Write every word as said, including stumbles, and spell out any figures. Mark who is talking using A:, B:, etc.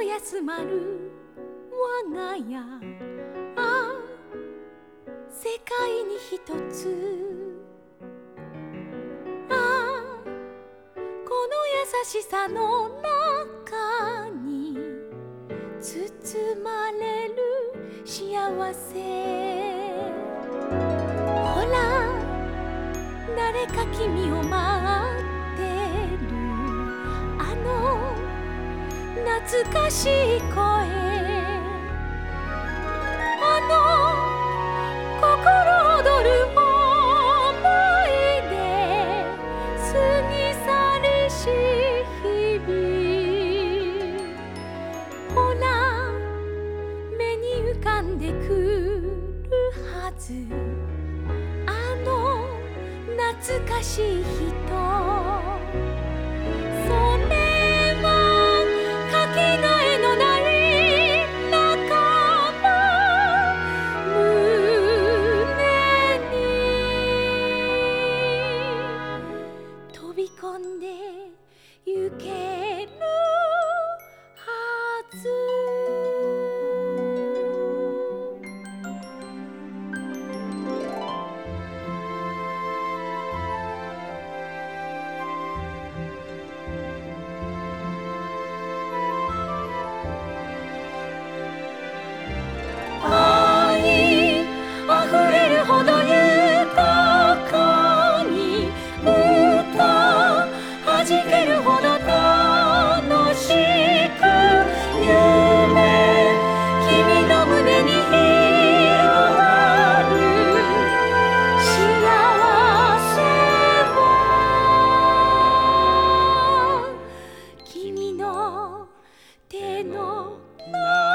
A: 休まる我が家、ああ世界に一つ、ああこの優しさの中に包まれる幸せ。ほら誰か君を待ってる、あの懐かしい声、あの心躍る想い出、過ぎ去りし日々。ほら目に浮かんでくるはず、あの懐かしい人。飛び込んでゆけるはず。愛あふれるほど豊かに、弾けるほど楽しく、夢君の胸に広がる幸せは、君の手の中